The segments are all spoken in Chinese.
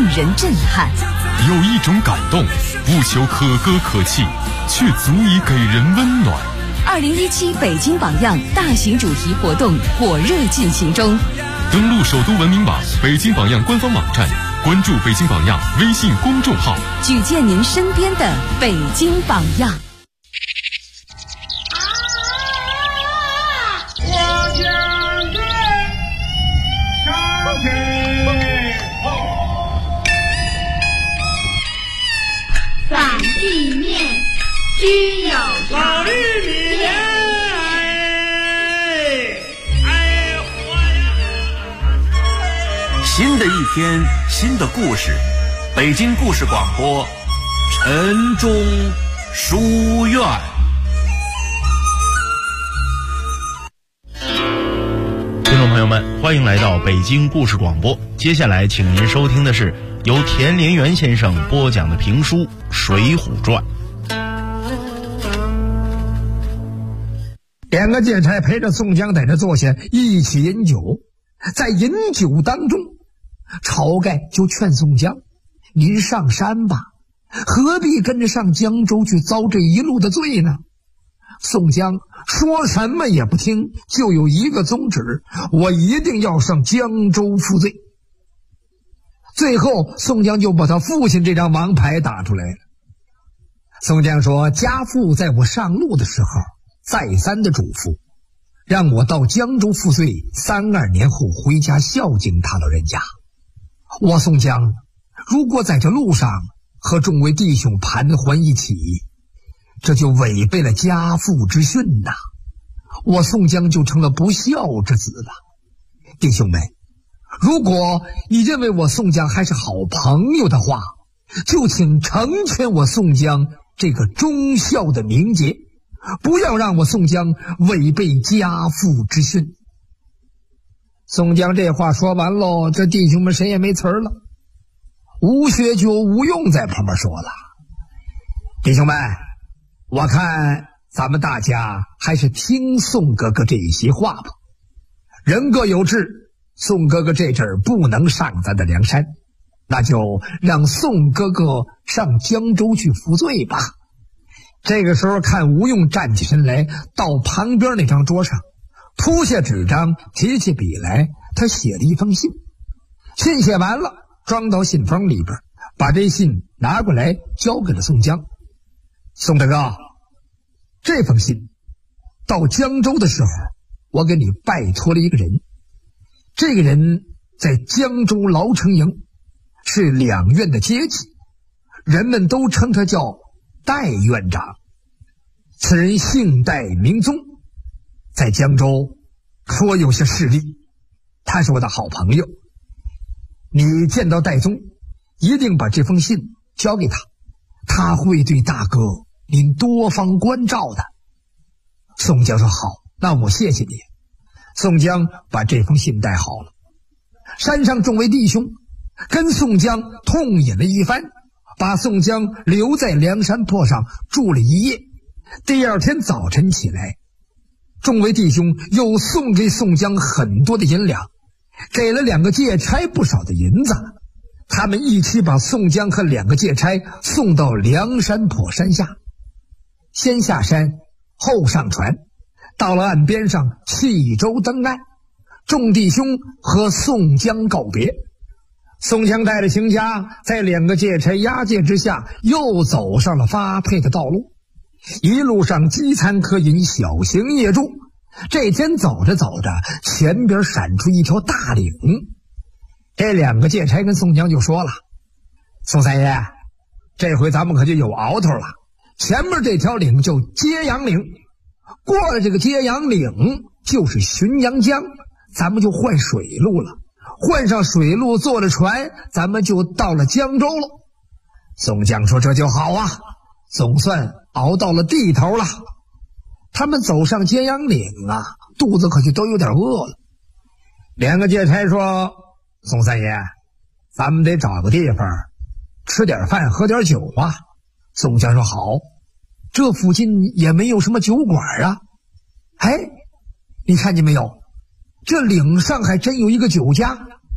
令人震撼。 有一种感动，不求可歌可泣，却足以给人温暖。 2017北京榜样大型主题活动火热进行中。 登录首都文明网、北京榜样官方网站，关注北京榜样微信公众号， 举荐您身边的北京榜样。 反地面须有老玉米新的一天，新的故事，北京故事广播，晨钟书院。 听众朋友们，欢迎来到北京故事广播。接下来，请您收听的是由田连元先生播讲的评书《水浒传》。 两个劫差陪着宋江在这坐下，一起饮酒。在饮酒当中，晁盖就劝宋江：“您上山吧，何必跟着上江州去遭这一路的罪呢？”宋江说什么也不听，就有一个宗旨：我一定要上江州负罪。最后，宋江就把他父亲这张王牌打出来了。宋江说：“家父在我上路的时候，再三的嘱咐，让我到江州负罪，32年后回家孝敬他老人家。我宋江如果在这路上和众位弟兄盘桓一起，这就违背了家父之训呐，我宋江就成了不孝之子了。弟兄们，如果你认为我宋江还是好朋友的话，就请成全我宋江这个忠孝的名节，不要让我宋江违背家父之训。”宋江这话说完喽，这弟兄们谁也没词儿了。吴学究吴用在旁边说了：“弟兄们，我看咱们大家还是听宋哥哥这一席话吧。人各有志，宋哥哥这阵儿不能上咱的梁山，那就让宋哥哥上江州去服罪吧。”这个时候看吴用站起身来，到旁边那张桌上铺下纸张，提起笔来，他写了一封信。信写完了，装到信封里边，把这信拿过来交给了宋江。宋大哥，这封信到江州的时候，我给你拜托了一个人。这个人在江州牢城营，是两院的阶级，人们都称他叫戴院长。此人姓戴名宗，在江州颇有些势力，他是我的好朋友。你见到戴宗，一定把这封信交给他，他会对大哥您多方关照的。宋江说：“好，那我谢谢你。”宋江把这封信带好了。山上众位弟兄跟宋江痛饮了一番，把宋江留在梁山坡上住了一夜。第二天早晨起来，众位弟兄又送给宋江很多的银两，给了两个劫差不少的银子。他们一起把宋江和两个劫差送到梁山坡山下，先下山后上船，到了岸边上弃舟登岸。众弟兄和宋江告别。宋江带着行家在两个劫差押解之下，又走上了发配的道路。一路上饥餐渴饮，小行夜住。这天走着走着，前边闪出一条大岭。这两个劫差跟宋江就说了：“宋三爷，这回咱们可就有熬头了。前面这条岭叫揭阳岭，过了这个揭阳岭就是浔阳江，咱们就换水路了。换上水路，坐了船，咱们就到了江州了。”宋江说：“这就好啊，总算熬到了地头了。”他们走上揭阳岭啊，肚子可就都有点饿了。两个劫差说：“宋三爷，咱们得找个地方吃点饭喝点酒啊。”宋江说：“好，这附近也没有什么酒馆啊。”哎，你看见没有，这岭上还真有一个酒家，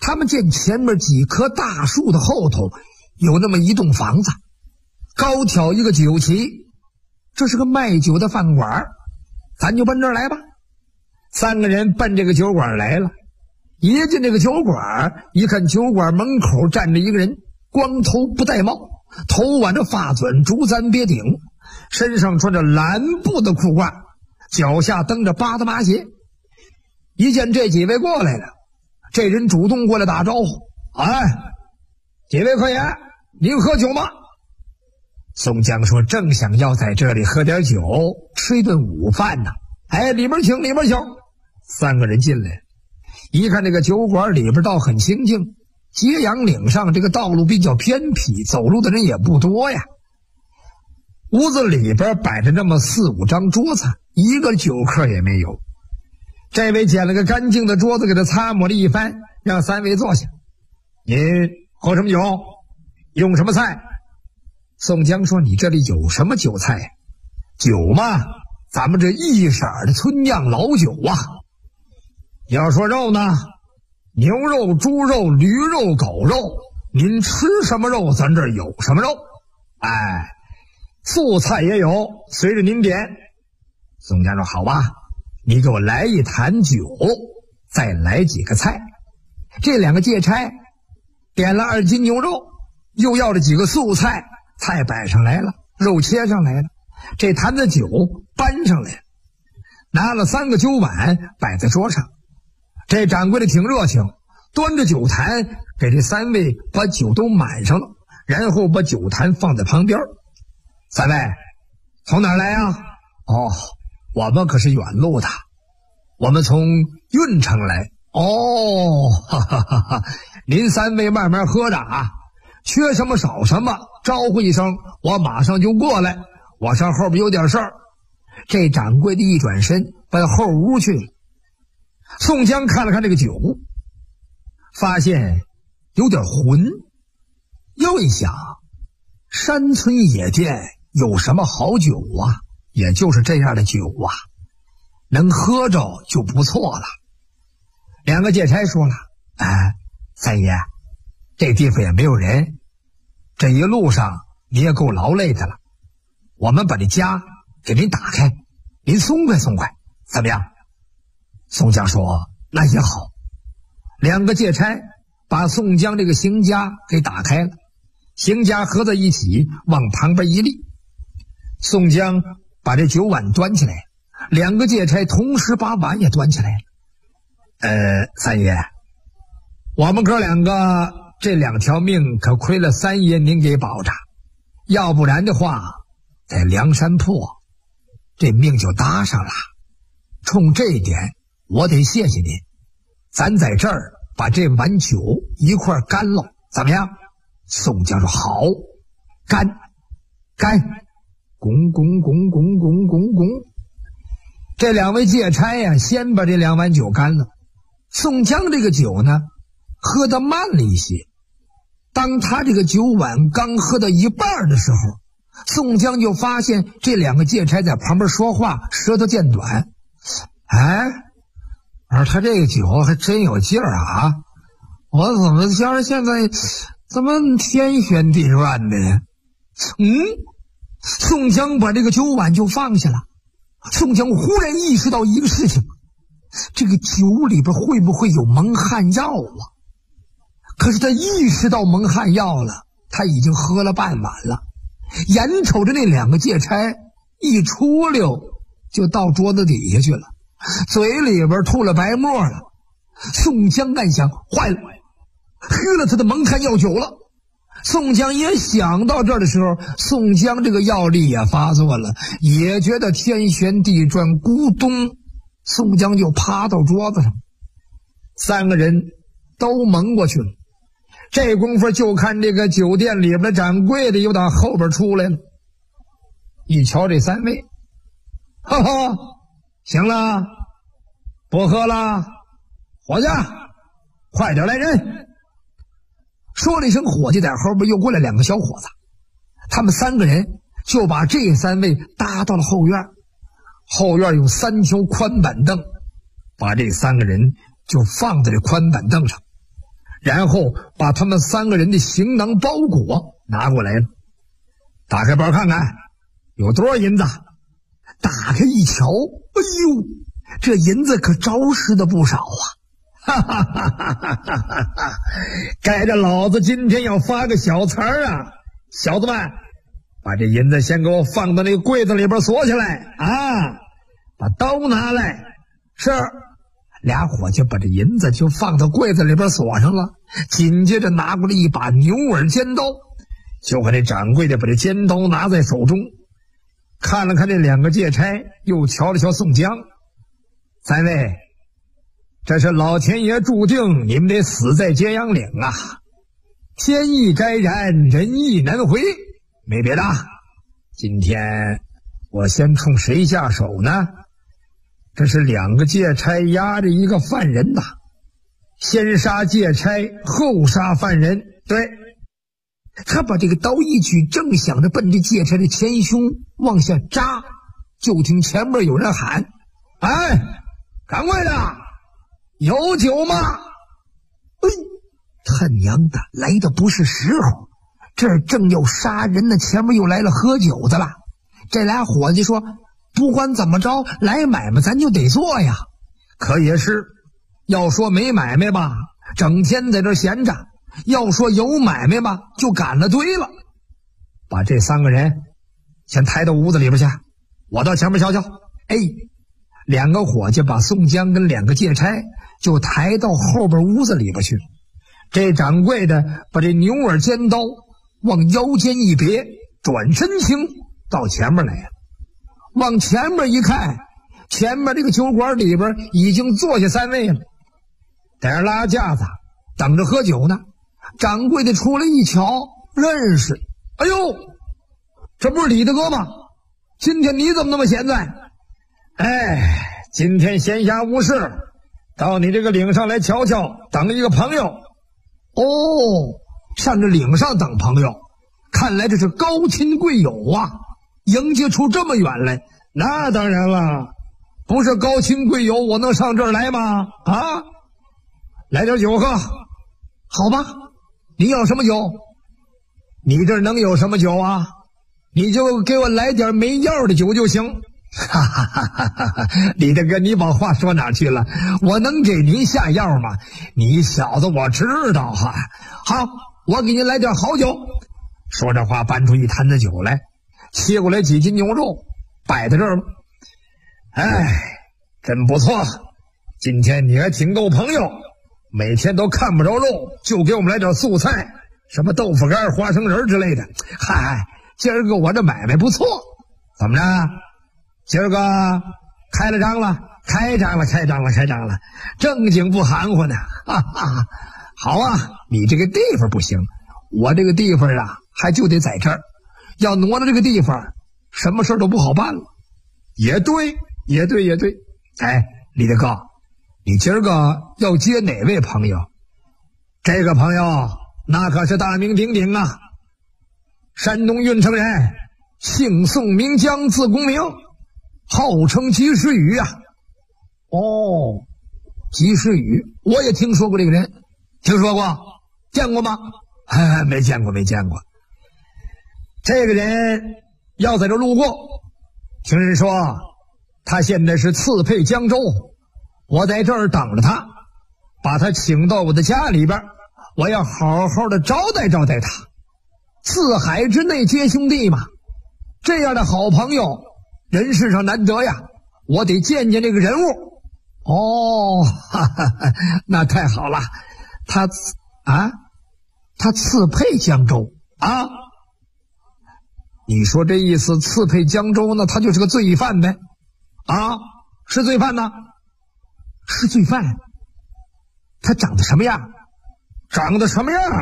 他们见前面几棵大树的后头有那么一栋房子，高挑一个酒旗，这是个卖酒的饭馆，咱就奔这儿来吧。三个人奔这个酒馆来了，一进这个酒馆，一看酒馆门口站着一个人，光头不戴帽，头挽着发卷，竹簪别顶，身上穿着蓝布的裤褂，脚下蹬着八的麻鞋。一见这几位过来了，这人主动过来打招呼：“哎，几位客爷，您喝酒吗？”宋江说：“正想要在这里喝点酒，吃一顿午饭呢。”“哎，里边请，里边请。”三个人进来，一看这个酒馆里边倒很清静，揭阳岭上这个道路比较偏僻，走路的人也不多呀。屋子里边摆着那么4、5张桌子，一个酒客也没有。这位捡了个干净的桌子，给他擦抹了一番，让三位坐下。“您喝什么酒？用什么菜？”宋江说：“你这里有什么酒菜呀？”“酒嘛，咱们这一色的村酿老酒啊。要说肉呢，牛肉、猪肉、驴肉、狗肉，您吃什么肉，咱这儿有什么肉。哎，素菜也有，随着您点。”宋江说：“好吧，你给我来一坛酒，再来几个菜。”这两个借差点了2斤牛肉，又要了几个素菜，菜摆上来了，肉切上来了，这坛子酒搬上来了，拿了3个酒碗摆在桌上。这掌柜的挺热情，端着酒坛给这3位把酒都满上了，然后把酒坛放在旁边。“3位从哪儿来啊？”“哦，我们可是远路的，我们从运城来。”“哦，哈哈哈哈，您3位慢慢喝着啊，缺什么少什么招呼一声，我马上就过来，我上后边有点事儿。”这掌柜的一转身奔后屋去了。宋江看了看这个酒，发现有点浑，又一想，山村野店有什么好酒啊？也就是这样的酒啊，能喝着就不错了。两个借差说了：“哎，三爷，这地方也没有人，这一路上你也够劳累的了，我们把这家给您打开，您松快松快，怎么样？”宋江说：“那也好。”两个借差把宋江这个行家给打开了，行家合在一起往旁边一立。宋江把这酒碗端起来，两个借差同时把碗也端起来了。三爷，我们哥两个这2条命可亏了三爷您给保着，要不然的话在梁山泊这命就搭上了。冲这一点我得谢谢您，咱在这儿把这碗酒一块干了，怎么样？宋江说：“好，干干，拱拱拱拱拱拱拱。”这2位借差呀，先把这2碗酒干了。宋江这个酒呢，喝得慢了一些。当他这个酒碗刚喝到一半的时候，宋江就发现这2个借差在旁边说话，舌头渐短。哎，而他这个酒还真有劲儿啊！我怎么觉得现在怎么天旋地转的呢？宋江把这个酒碗就放下了。宋江忽然意识到一个事情，这个酒里边会不会有蒙汗药啊？可是他意识到蒙汗药了，他已经喝了半碗了。眼瞅着那2个借差一出溜就到桌子底下去了，嘴里边吐了白沫了。宋江暗想：坏了，喝了他的蒙汗药酒了。宋江也想到这儿的时候，宋江这个药力也发作了，也觉得天旋地转，咕咚，宋江就趴到桌子上。3个人都蒙过去了。这功夫就看这个酒店里边的掌柜的又打后边出来了，一瞧这3位，哈哈，行了，不喝了，伙计，快点来人。说了一声伙计，在后边又过来2个小伙子，他们3个人就把这3位搭到了后院。后院有3条宽板凳，把这3个人就放在这宽板凳上， 然后把他们3个人的行囊包裹拿过来了。打开包看看，有多少银子？打开一瞧，哎呦，这银子可着实的不少啊！哈哈哈哈哈哈！该着老子今天要发个小财啊！小子们，把这银子先给我放到那个柜子里边锁起来啊！把刀拿来。是。俩伙计把这银子就放到柜子里边锁上了，紧接着拿过来一把牛耳尖刀，就和这掌柜的把这尖刀拿在手中，看了看这2个借差，又瞧了瞧宋江。3位，这是老天爷注定你们得死在揭阳岭啊！天意该然，人意难回，没别的。今天我先冲谁下手呢？这是2个借差押着一个犯人呐，先杀借差，后杀犯人。对，他把这个刀一举，正想着奔着借差的前胸往下扎，就听前面有人喊：“哎，掌柜的，有酒吗？”哎，他娘的，来的不是时候，这儿正要杀人呢，前面又来了喝酒的了。这俩伙计说：“不管怎么着，来买卖咱就得做呀。”可也是，要说没买卖吧，整天在这闲着；要说有买卖吧，就赶了堆了。把这3个人先抬到屋子里边去，我到前面瞧瞧。哎，2个伙计把宋江跟2个借差就抬到后边屋子里边去。这掌柜的把这牛耳尖刀往腰间一别，转身轻到前面来了。往前面一看，前面这个酒馆里边已经坐下3位了，在这拉架子等着喝酒呢。掌柜的出来一瞧，认识。哎呦，这不是李大哥吗？今天你怎么那么闲在？哎，今天闲暇无事，到你这个岭上来瞧瞧，等一个朋友。哦，上这岭上等朋友，看来这是高亲贵友啊，迎接出这么远来。那当然了，不是高亲贵友我能上这儿来吗？啊，来点酒喝。好吧，你要什么酒？你这能有什么酒啊？你就给我来点没药的酒就行。哈哈哈哈哈！李大哥，你把话说哪去了？我能给您下药吗？你小子我知道哈。好，我给您来点好酒。说这话，搬出一坛子酒来，切过来几斤牛肉，摆在这儿了。哎，真不错，今天你还挺够朋友，每天都看不着肉，就给我们来点素菜，什么豆腐干、花生仁之类的。嗨，今儿个我这买卖不错，怎么着？今儿个开了张了？开张了，正经不含糊呢。哈哈，好啊，你这个地方不行，我这个地方啊，还就得在这儿。要挪到这个地方，什么事都不好办了。也对。哎，李大哥，你今儿个要接哪位朋友？这个朋友那可是大名鼎鼎啊，山东运城人，姓宋名江，字公明，号称及时雨啊。哦，及时雨，我也听说过这个人。听说过？见过吗？没见过。这个人要在这路过，听人说他现在是刺配江州，我在这儿等着他，把他请到我的家里边，我要好好的招待招待他。四海之内皆兄弟嘛，这样的好朋友人世上难得呀，我得见见这个人物。哦，哈哈，那太好了。他刺配江州啊？你说这意思，刺配江州呢，他就是个罪犯呗？啊，是罪犯呢？是罪犯。他长得什么样？长得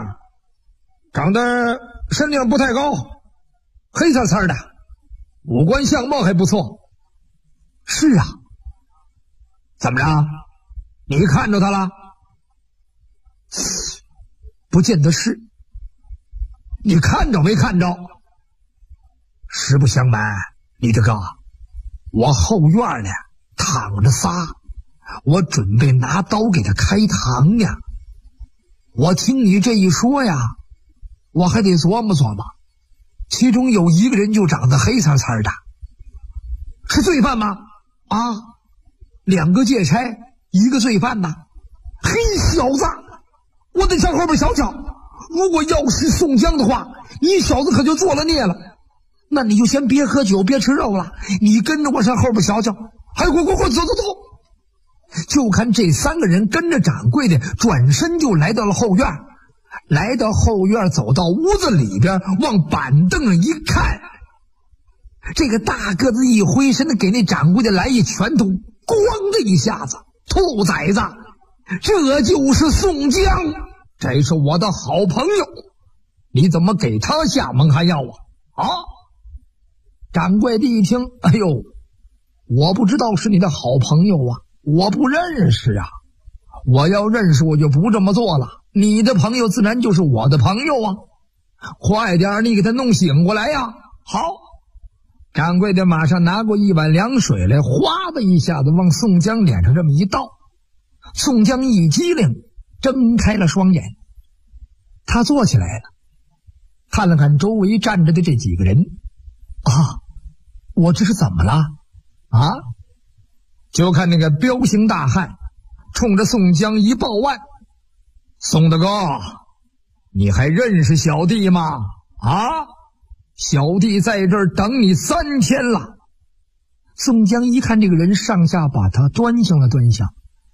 身量不太高，黑刺刺的，五官相貌还不错。是啊。怎么着？你看着他了？不见得是。你看着没看着？实不相瞒，李大哥，我后院呢躺着仨，我准备拿刀给他开膛呢。 我听你这一说呀，我还得琢磨琢磨。其中有一个人就长得黑擦擦的，是罪犯吗？啊，2个劫差，1个罪犯呐。嘿，小子，我得上后边瞧瞧。如果要是宋江的话，你小子可就做了孽了。那你就先别喝酒，别吃肉了，你跟着我上后边瞧瞧。哎，快，走。就看这3个人跟着掌柜的转身就来到了后院。来到后院，走到屋子里边，往板凳上一看，这个大个子一挥身的给那掌柜的来一拳头，咣的一下子，兔崽子，这就是宋江，这是我的好朋友，你怎么给他下蒙汗药啊？掌柜的一听，哎呦，我不知道是你的好朋友啊，我不认识啊，我要认识我就不这么做了，你的朋友自然就是我的朋友啊，快点你给他弄醒过来呀。好，掌柜的马上拿过一碗凉水来，哗的一下子往宋江脸上这么一倒。宋江一激灵，睁开了双眼，他坐起来了，看了看周围站着的这几个人，啊，我这是怎么了啊？就看那个彪形大汉冲着宋江一抱腕，宋大哥，你还认识小弟吗？啊，小弟在这儿等你3天了。宋江一看这个人，上下把他端详了端详，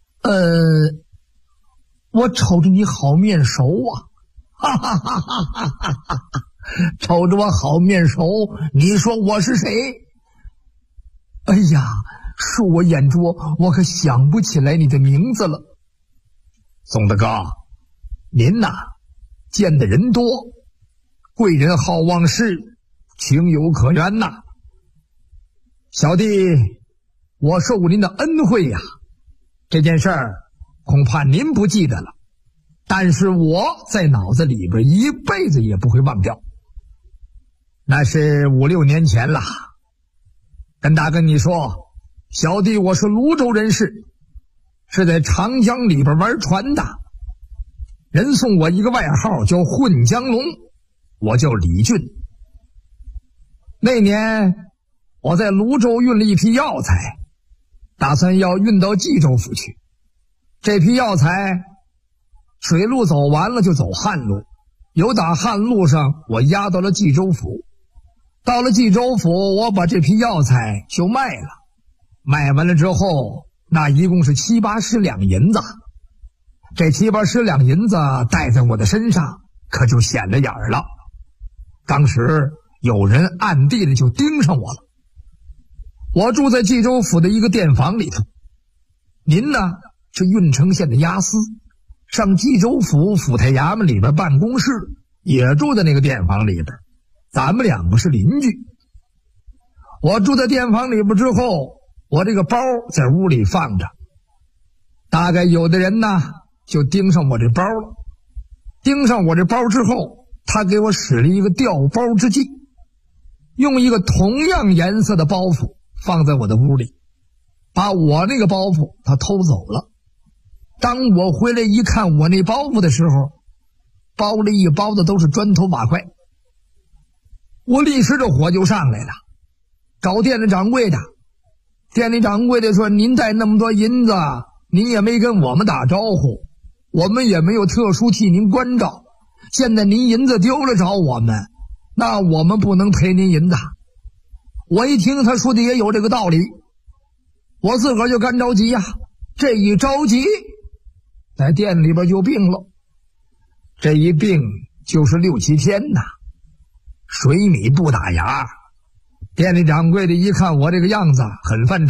我瞅着你好面熟啊，哈哈哈哈哈哈！瞅着我好面熟，你说我是谁？哎呀，恕我眼拙，我可想不起来你的名字了。宋大哥，您呐，见的人多，贵人好忘事，情有可原呐。小弟，我受您的恩惠呀，这件事儿恐怕您不记得了，但是我在脑子里边一辈子也不会忘掉。那是5、6年前了。跟你说，小弟我是泸州人士，是在长江里边玩船的，人送我一个外号叫混江龙，我叫李俊。那年我在泸州运了一批药材，打算要运到冀州府去。这批药材水路走完了就走旱路，由打旱路上我押到了冀州府。到了冀州府，我把这批药材就卖了，卖完了之后，那一共是7、8十两银子。这7、8十两银子带在我的身上，可就显了眼儿了。当时有人暗地里就盯上我了。我住在冀州府的一个店房里头，您呢是郓城县的押司，上冀州府府台衙门里边办公室，也住在那个店房里边。咱们2个是邻居。我住在店房里边之后，我这个包在屋里放着，大概有的人呢就盯上我这包了。盯上我这包之后，他给我使了一个调包之计，用一个同样颜色的包袱放在我的屋里，把我那个包袱他偷走了。当我回来一看我那包袱的时候，包里一包的都是砖头瓦块。我立时这火就上来了，找店里掌柜的。店里掌柜的说，您带那么多银子，您也没跟我们打招呼，我们也没有特殊替您关照，现在您银子丢了找我们，那我们不能赔您银子。我一听他说的也有这个道理，我自个儿就干着急呀，这一着急在店里边就病了，这一病就是6、7天呐，水米不打牙。店里掌柜的一看我这个样子很犯